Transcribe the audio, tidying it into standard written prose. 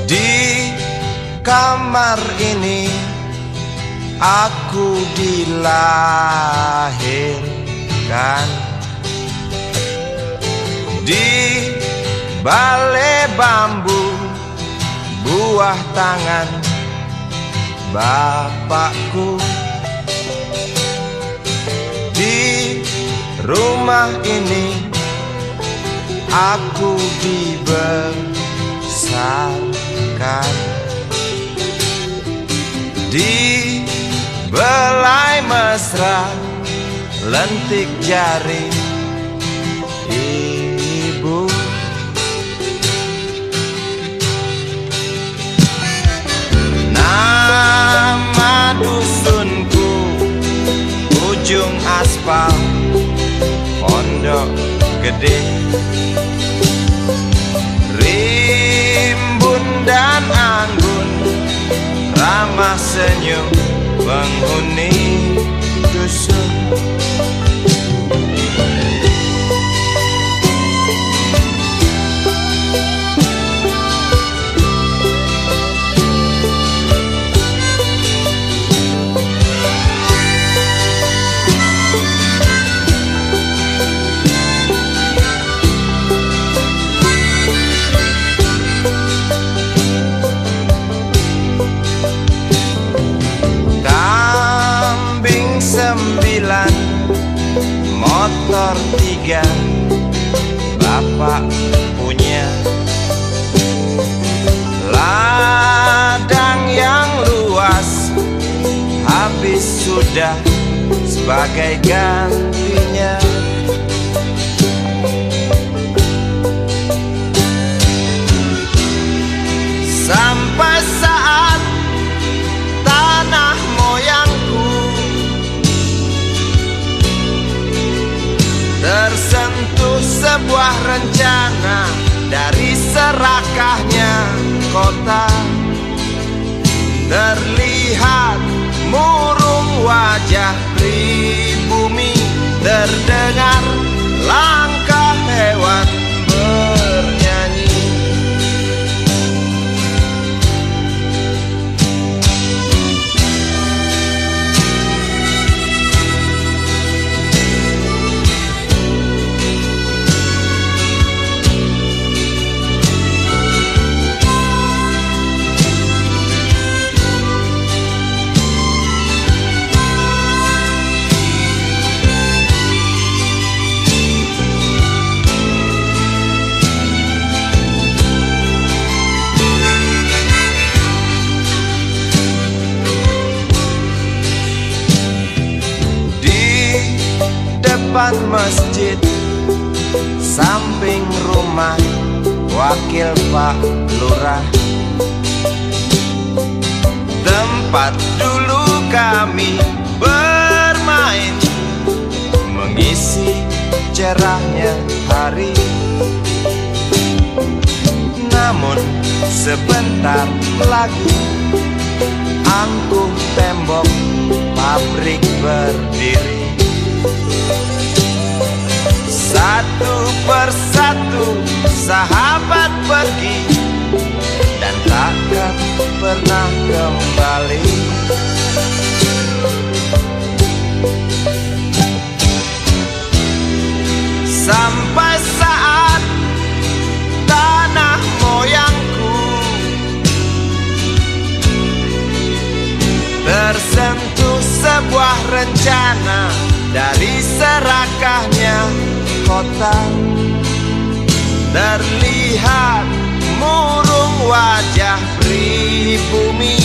Di kamar ini aku dilahirkan, di balai bambu buah tangan bapakku. Di rumah ini aku dibesarkan, di belai mesra lentik jari ibu. Nama dusunku ujung aspal Pondok Gede. Rimbun dan anggun ramah senyum penghuni dusun. Sembilan, motor 3 bapak punya. Ladang yang luas habis sudah sebagai gantinya. Sampai saat tanah moyangku tersentuh sebuah rencana dari serakahnya kota. Terlihat murung wajah pribumi, terdengar langkah hewan bernyanyi. Depan masjid, samping rumah wakil Pak Lurah, tempat dulu kami bermain, mengisi cerahnya hari. Namun sebentar lagi angkuh tembok pabrik berdiri. Satu persatu sahabat pergi dan takkan pernah kembali. Sampai saat tanah moyangku tersentuh sebuah rencana dari serakahnya kota. Terlihat murung wajah pribumi,